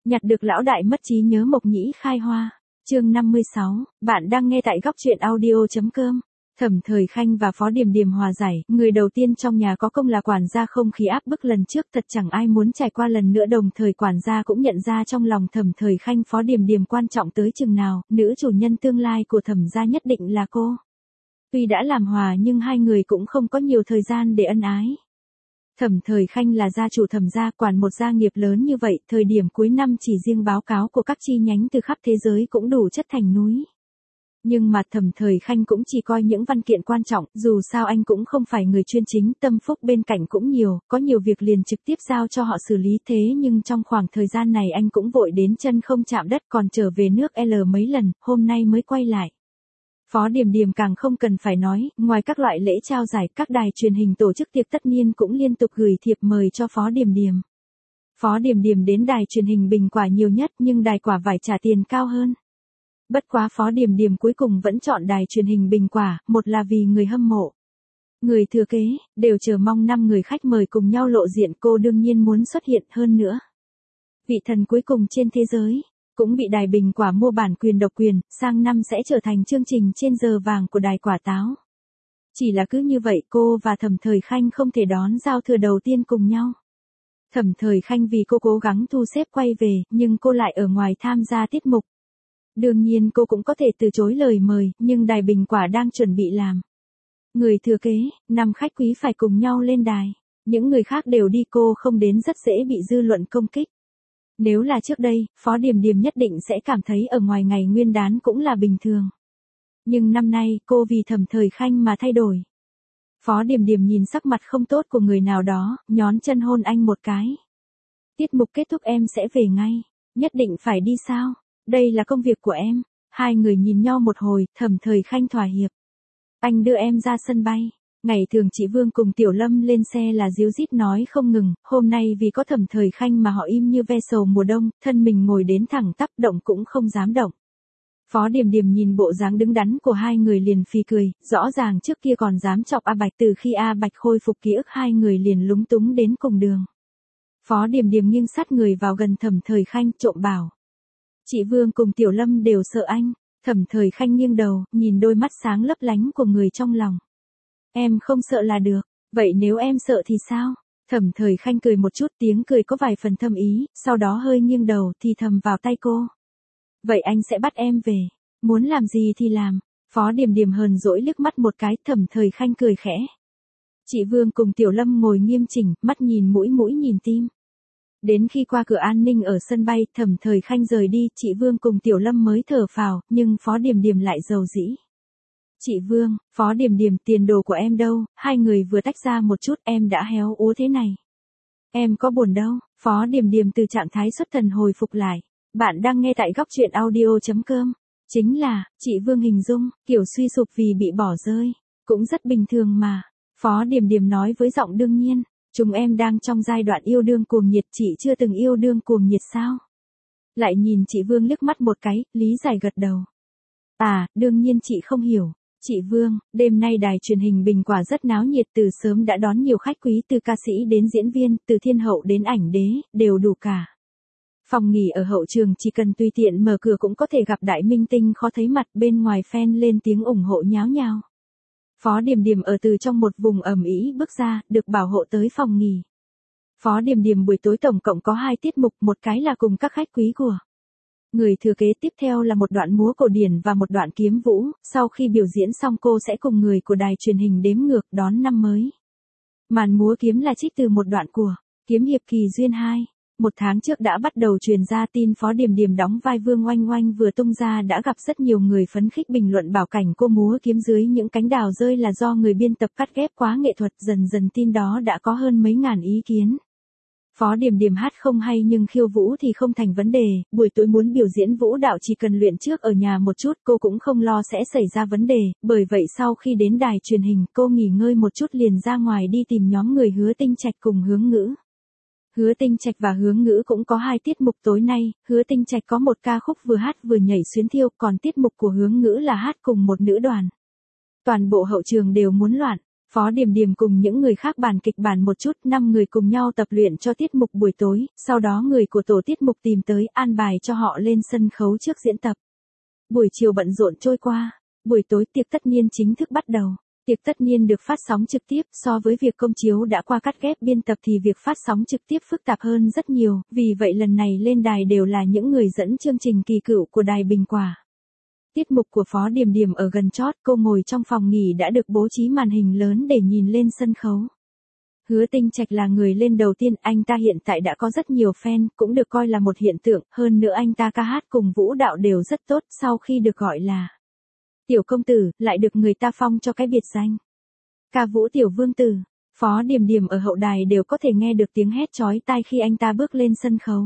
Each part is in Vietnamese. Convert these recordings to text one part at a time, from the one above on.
Nhặt được lão đại mất trí nhớ Mộc Nhĩ khai hoa. Chương 56, bạn đang nghe tại góc truyện audio.com. Thẩm Thời Khanh và Phó Điềm Điềm hòa giải, người đầu tiên trong nhà có công là quản gia không khí áp bức lần trước, thật chẳng ai muốn trải qua lần nữa. Đồng thời quản gia cũng nhận ra trong lòng Thẩm Thời Khanh Phó Điềm Điềm quan trọng tới chừng nào, nữ chủ nhân tương lai của Thẩm gia nhất định là cô. Tuy đã làm hòa nhưng hai người cũng không có nhiều thời gian để ân ái. Thẩm Thời Khanh là gia chủ Thẩm gia, quản một gia nghiệp lớn như vậy, thời điểm cuối năm chỉ riêng báo cáo của các chi nhánh từ khắp thế giới cũng đủ chất thành núi. Nhưng mà Thẩm Thời Khanh cũng chỉ coi những văn kiện quan trọng, dù sao anh cũng không phải người chuyên chính, tâm phúc bên cạnh cũng nhiều, có nhiều việc liền trực tiếp giao cho họ xử lý. Thế nhưng trong khoảng thời gian này anh cũng vội đến chân không chạm đất, còn trở về nước L mấy lần, hôm nay mới quay lại. Phó Điềm Điềm càng không cần phải nói, ngoài các loại lễ trao giải, các đài truyền hình tổ chức tiệc tất niên cũng liên tục gửi thiệp mời cho Phó Điềm Điềm. Phó Điềm Điềm đến đài truyền hình Bình Quả nhiều nhất, nhưng đài Quả Vải trả tiền cao hơn. Bất quá Phó Điềm Điềm cuối cùng vẫn chọn đài truyền hình Bình Quả, một là vì người hâm mộ, người thừa kế, đều chờ mong 5 người khách mời cùng nhau lộ diện, cô đương nhiên muốn xuất hiện hơn nữa. Vị thần cuối cùng trên thế giới cũng bị đài Bình Quả mua bản quyền độc quyền, sang năm sẽ trở thành chương trình trên giờ vàng của đài Quả Táo. Chỉ là cứ như vậy cô và Thẩm Thời Khanh không thể đón giao thừa đầu tiên cùng nhau. Thẩm Thời Khanh vì cô cố gắng thu xếp quay về, nhưng cô lại ở ngoài tham gia tiết mục. Đương nhiên cô cũng có thể từ chối lời mời, nhưng đài Bình Quả đang chuẩn bị làm người thừa kế, 5 khách quý phải cùng nhau lên đài. Những người khác đều đi, cô không đến rất dễ bị dư luận công kích. Nếu là trước đây, Phó Điềm Điềm nhất định sẽ cảm thấy ở ngoài ngày Nguyên đán cũng là bình thường. Nhưng năm nay, cô vì Thẩm Thời Khanh mà thay đổi. Phó Điềm Điềm nhìn sắc mặt không tốt của người nào đó, nhón chân hôn anh một cái. Tiết mục kết thúc em sẽ về ngay. Nhất định phải đi sao? Đây là công việc của em. Hai người nhìn nhau một hồi, Thẩm Thời Khanh thỏa hiệp. Anh đưa em ra sân bay. Ngày thường chị Vương cùng Tiểu Lâm lên xe là díu dít nói không ngừng, hôm nay vì có Thẩm Thời Khanh mà họ im như ve sầu mùa đông, thân mình ngồi đến thẳng tắp, động cũng không dám động. Phó Điềm Điềm nhìn bộ dáng đứng đắn của hai người liền phì cười, rõ ràng trước kia còn dám chọc A Bạch, từ khi A Bạch khôi phục ký ức hai người liền lúng túng đến cùng đường. Phó Điềm Điềm nghiêng sát người vào gần Thẩm Thời Khanh, trộm bảo. Chị Vương cùng Tiểu Lâm đều sợ anh. Thẩm Thời Khanh nghiêng đầu, nhìn đôi mắt sáng lấp lánh của người trong lòng. Em không sợ là được, vậy nếu em sợ thì sao? Thẩm Thời Khanh cười một chút, tiếng cười có vài phần thâm ý, sau đó hơi nghiêng đầu thì thầm vào tay cô. Vậy anh sẽ bắt em về, muốn làm gì thì làm. Phó Điềm Điềm hờn dỗi liếc mắt một cái, Thẩm Thời Khanh cười khẽ. Chị Vương cùng Tiểu Lâm ngồi nghiêm chỉnh, mắt nhìn mũi mũi nhìn tim. Đến khi qua cửa an ninh ở sân bay, Thẩm Thời Khanh rời đi, chị Vương cùng Tiểu Lâm mới thở phào, nhưng Phó Điềm Điềm lại dầu dĩ. Chị Vương, Phó Điềm Điềm, tiền đồ của em đâu? Hai người vừa tách ra một chút, em đã héo úa thế này. Em có buồn đâu? Phó Điềm Điềm từ trạng thái xuất thần hồi phục lại. Bạn đang nghe tại góc truyện audio.com. Chính là, chị Vương hình dung, kiểu suy sụp vì bị bỏ rơi. Cũng rất bình thường mà. Phó Điềm Điềm nói với giọng đương nhiên. Chúng em đang trong giai đoạn yêu đương cuồng nhiệt, chị chưa từng yêu đương cuồng nhiệt sao? Lại nhìn chị Vương liếc mắt một cái, lý giải gật đầu. À, đương nhiên chị không hiểu. Chị Vương, đêm nay đài truyền hình Bình Quả rất náo nhiệt, từ sớm đã đón nhiều khách quý, từ ca sĩ đến diễn viên, từ thiên hậu đến ảnh đế, đều đủ cả. Phòng nghỉ ở hậu trường chỉ cần tùy tiện mở cửa cũng có thể gặp đại minh tinh khó thấy mặt, bên ngoài fan lên tiếng ủng hộ nháo nhào. Phó Điềm Điềm ở từ trong một vùng ẩm ĩ bước ra, được bảo hộ tới phòng nghỉ. Phó Điềm Điềm buổi tối tổng cộng có 2 tiết mục, một cái là cùng các khách quý của người thừa kế, tiếp theo là một đoạn múa cổ điển và một đoạn kiếm vũ, sau khi biểu diễn xong cô sẽ cùng người của đài truyền hình đếm ngược đón năm mới. Màn múa kiếm là trích từ một đoạn của Kiếm hiệp kỳ duyên 2. 1 tháng trước đã bắt đầu truyền ra tin Phó Điềm Điềm đóng vai Vương Oanh Oanh vừa tung ra đã gặp rất nhiều người phấn khích bình luận bảo cảnh cô múa kiếm dưới những cánh đào rơi là do người biên tập cắt ghép quá nghệ thuật, dần dần tin đó đã có hơn mấy ngàn ý kiến. Phó Điềm Điềm hát không hay nhưng khiêu vũ thì không thành vấn đề, buổi tối muốn biểu diễn vũ đạo chỉ cần luyện trước ở nhà một chút, cô cũng không lo sẽ xảy ra vấn đề, bởi vậy sau khi đến đài truyền hình cô nghỉ ngơi một chút liền ra ngoài đi tìm nhóm người Hứa Tinh Trạch cùng Hướng Ngữ. Hứa Tinh Trạch và Hướng Ngữ cũng có 2 tiết mục tối nay, Hứa Tinh Trạch có một ca khúc vừa hát vừa nhảy xuyến thiêu, còn tiết mục của Hướng Ngữ là hát cùng một nữ đoàn. Toàn bộ hậu trường đều muốn loạn. Phó Điềm Điềm cùng những người khác bàn kịch bản một chút, 5 người cùng nhau tập luyện cho tiết mục buổi tối, sau đó người của tổ tiết mục tìm tới an bài cho họ lên sân khấu trước diễn tập. Buổi chiều bận rộn trôi qua, buổi tối tiệc tất niên chính thức bắt đầu. Tiệc tất niên được phát sóng trực tiếp, so với việc công chiếu đã qua cắt ghép biên tập thì việc phát sóng trực tiếp phức tạp hơn rất nhiều, vì vậy lần này lên đài đều là những người dẫn chương trình kỳ cựu của đài Bình Quả. Tiết mục của Phó Điềm Điềm ở gần chót, cô ngồi trong phòng nghỉ đã được bố trí màn hình lớn để nhìn lên sân khấu. Hứa Tinh Trạch là người lên đầu tiên, anh ta hiện tại đã có rất nhiều fan, cũng được coi là một hiện tượng, hơn nữa anh ta ca hát cùng vũ đạo đều rất tốt, sau khi được gọi là Tiểu Công Tử, lại được người ta phong cho cái biệt danh Ca Vũ Tiểu Vương Tử. Phó Điềm Điềm ở hậu đài đều có thể nghe được tiếng hét chói tai khi anh ta bước lên sân khấu.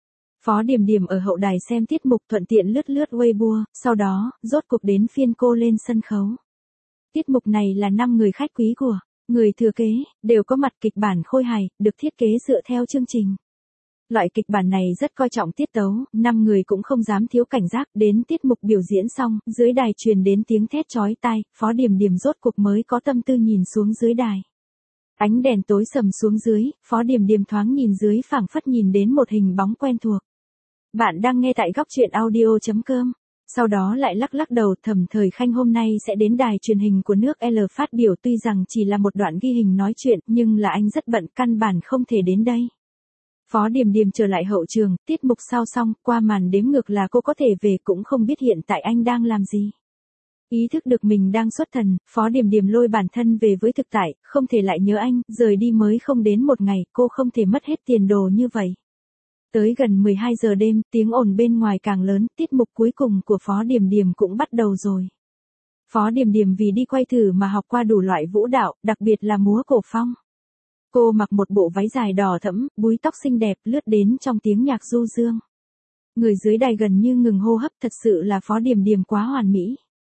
Phó Điềm Điềm ở hậu đài xem tiết mục thuận tiện lướt Weibo, sau đó, rốt cuộc đến phiên cô lên sân khấu. Tiết mục này là 5 người khách quý của người thừa kế, đều có mặt kịch bản khôi hài, được thiết kế dựa theo chương trình. Loại kịch bản này rất coi trọng tiết tấu, 5 người cũng không dám thiếu cảnh giác, đến tiết mục biểu diễn xong, dưới đài truyền đến tiếng thét chói tai, Phó Điềm Điềm rốt cuộc mới có tâm tư nhìn xuống dưới đài. Ánh đèn tối sầm xuống dưới, Phó Điềm Điềm thoáng nhìn dưới phảng phất nhìn đến một hình bóng quen thuộc. Bạn đang nghe tại góc truyện audio.com. Sau đó lại lắc đầu, Thẩm Thời Khanh hôm nay sẽ đến đài truyền hình của nước L phát biểu, tuy rằng chỉ là một đoạn ghi hình nói chuyện, nhưng là anh rất bận, căn bản không thể đến đây. Phó Điềm Điềm trở lại hậu trường, tiết mục sau xong, qua màn đếm ngược là cô có thể về, cũng không biết hiện tại anh đang làm gì. Ý thức được mình đang xuất thần, Phó Điềm Điềm lôi bản thân về với thực tại, không thể lại nhớ anh, rời đi mới không đến một ngày, cô không thể mất hết tiền đồ như vậy. Tới gần 12 giờ đêm, tiếng ồn bên ngoài càng lớn, tiết mục cuối cùng của Phó Điềm Điềm cũng bắt đầu rồi. Phó Điềm Điềm vì đi quay thử mà học qua đủ loại vũ đạo, đặc biệt là múa cổ phong. Cô mặc một bộ váy dài đỏ thẫm, búi tóc xinh đẹp, lướt đến trong tiếng nhạc du dương. Người dưới đài gần như ngừng hô hấp, thật sự là Phó Điềm Điềm quá hoàn mỹ.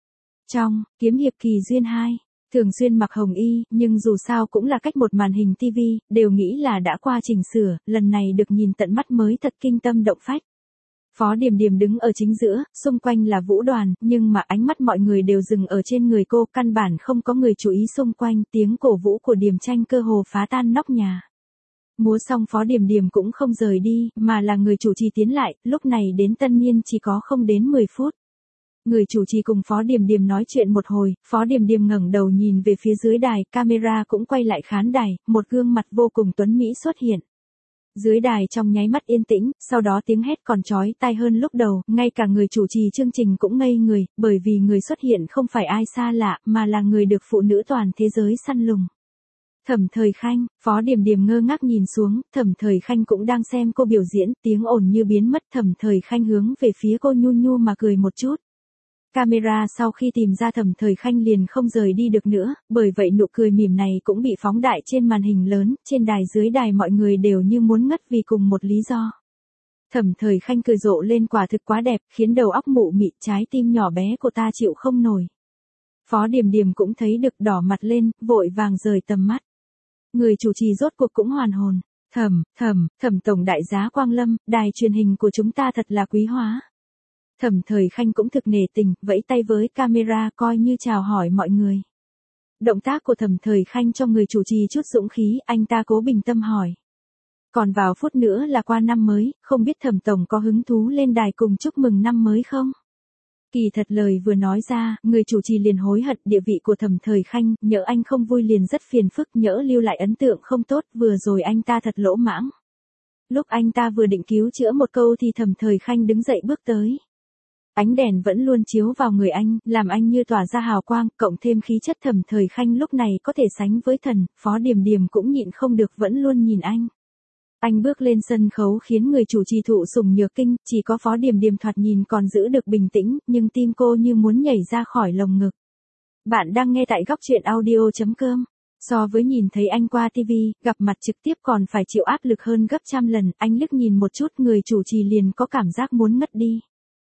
Trong Kiếm Hiệp Kỳ Duyên 2, thường xuyên mặc hồng y, nhưng dù sao cũng là cách một màn hình TV, đều nghĩ là đã qua chỉnh sửa, lần này được nhìn tận mắt mới thật kinh tâm động phách. Phó Điềm Điềm đứng ở chính giữa, xung quanh là vũ đoàn, nhưng mà ánh mắt mọi người đều dừng ở trên người cô, căn bản không có người chú ý xung quanh, tiếng cổ vũ của Điềm Tranh cơ hồ phá tan nóc nhà. Múa xong Phó Điềm Điềm cũng không rời đi, mà là người chủ trì tiến lại, lúc này đến tân niên chỉ có không đến 10 phút. Người chủ trì cùng Phó Điềm Điềm nói chuyện một hồi, Phó Điềm Điềm ngẩng đầu nhìn về phía dưới đài, camera cũng quay lại khán đài, một gương mặt vô cùng tuấn mỹ xuất hiện. Dưới đài trong nháy mắt yên tĩnh, sau đó tiếng hét còn chói tai hơn lúc đầu, ngay cả người chủ trì chương trình cũng ngây người, bởi vì người xuất hiện không phải ai xa lạ, mà là người được phụ nữ toàn thế giới săn lùng. Thẩm Thời Khanh. Phó Điềm Điềm ngơ ngác nhìn xuống, Thẩm Thời Khanh cũng đang xem cô biểu diễn, tiếng ồn như biến mất, Thẩm Thời Khanh hướng về phía cô nhu nhu mà cười một chút. Camera sau khi tìm ra Thẩm Thời Khanh liền không rời đi được nữa, bởi vậy nụ cười mỉm này cũng bị phóng đại trên màn hình lớn, trên đài dưới đài mọi người đều như muốn ngất vì cùng một lý do. Thẩm Thời Khanh cười rộ lên, quả thực quá đẹp, khiến đầu óc mụ mị, trái tim nhỏ bé của ta chịu không nổi. Phó Điềm Điềm cũng thấy được, đỏ mặt lên, vội vàng rời tầm mắt. Người chủ trì rốt cuộc cũng hoàn hồn. Thẩm tổng đại giá Quang Lâm, đài truyền hình của chúng ta thật là quý hóa. Thẩm Thời Khanh cũng thực nể tình, vẫy tay với camera coi như chào hỏi mọi người. Động tác của Thẩm Thời Khanh cho người chủ trì chút dũng khí, anh ta cố bình tâm hỏi. Còn vào phút nữa là qua năm mới, không biết Thẩm tổng có hứng thú lên đài cùng chúc mừng năm mới không? Kỳ thật lời vừa nói ra, người chủ trì liền hối hận, địa vị của Thẩm Thời Khanh, nhỡ anh không vui liền rất phiền phức, nhỡ lưu lại ấn tượng không tốt, vừa rồi anh ta thật lỗ mãng. Lúc anh ta vừa định cứu chữa một câu thì Thẩm Thời Khanh đứng dậy bước tới. Ánh đèn vẫn luôn chiếu vào người anh, làm anh như tỏa ra hào quang, cộng thêm khí chất Thẩm Thời Khanh lúc này có thể sánh với thần, Phó Điềm Điềm cũng nhịn không được vẫn luôn nhìn anh. Anh bước lên sân khấu khiến người chủ trì thụ sủng nhược kinh, chỉ có Phó Điềm Điềm thoạt nhìn còn giữ được bình tĩnh, nhưng tim cô như muốn nhảy ra khỏi lồng ngực. Bạn đang nghe tại góc truyện audio.com. So với nhìn thấy anh qua TV, gặp mặt trực tiếp còn phải chịu áp lực hơn gấp trăm lần, anh liếc nhìn một chút người chủ trì liền có cảm giác muốn ngất đi.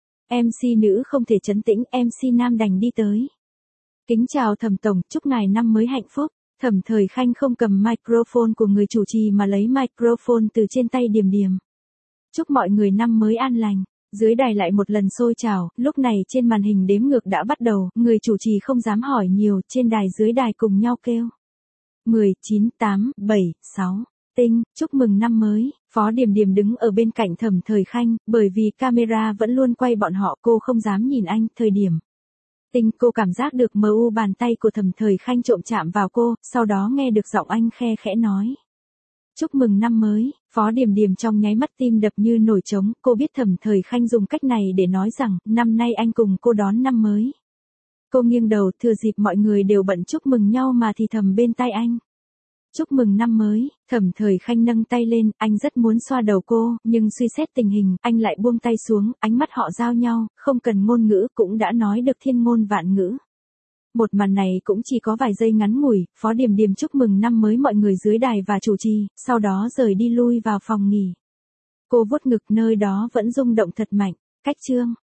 MC nữ không thể trấn tĩnh, MC nam đành đi tới. Kính chào Thẩm tổng, chúc ngài năm mới hạnh phúc. Thẩm Thời Khanh không cầm microphone của người chủ trì mà lấy microphone từ trên tay Điềm Điềm. Chúc mọi người năm mới an lành. Dưới đài lại một lần xôi trào, lúc này trên màn hình đếm ngược đã bắt đầu, người chủ trì không dám hỏi nhiều, trên đài dưới đài cùng nhau kêu. 10, 9, 8, 7, 6. Tinh, chúc mừng năm mới. Phó Điềm Điềm đứng ở bên cạnh Thẩm Thời Khanh, bởi vì camera vẫn luôn quay bọn họ, cô không dám nhìn anh. Thời điểm Tinh, cô cảm giác được bàn tay của Thẩm Thời Khanh trộm chạm vào cô, sau đó nghe được giọng anh khe khẽ nói. Chúc mừng năm mới. Phó Điềm Điềm trong nháy mắt tim đập như nổi trống, cô biết Thẩm Thời Khanh dùng cách này để nói rằng, năm nay anh cùng cô đón năm mới. Cô nghiêng đầu, thừa dịp mọi người đều bận chúc mừng nhau mà thì thầm bên tai anh. Chúc mừng năm mới. Thẩm Thời Khanh nâng tay lên, anh rất muốn xoa đầu cô, nhưng suy xét tình hình, anh lại buông tay xuống, ánh mắt họ giao nhau, không cần ngôn ngữ cũng đã nói được thiên ngôn vạn ngữ. Một màn này cũng chỉ có vài giây ngắn ngủi, Phó Điềm Điềm chúc mừng năm mới mọi người dưới đài và chủ trì, sau đó rời đi lui vào phòng nghỉ. Cô vuốt ngực, nơi đó vẫn rung động thật mạnh. Cách chương